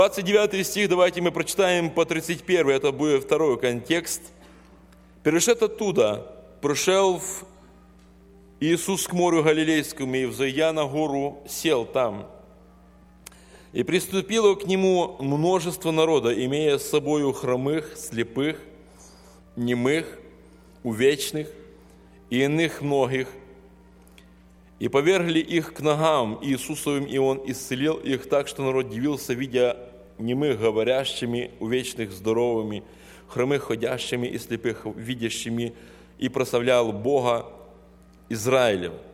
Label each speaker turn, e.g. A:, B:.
A: 29 стих, давайте мы прочитаем по 31, это будет второй контекст. «Перешед оттуда, пришел Иисус к морю Галилейскому, и, взойдя на гору, сел там. И приступило к нему множество народа, имея с собою хромых, слепых, немых, увечных и иных многих. И повергли их к ногам Иисусовым, и Он исцелил их так, что народ дивился, видя немых говорящими, увечных здоровыми, хромых ходящими и слепых видящими, и прославлял Бога Израилев.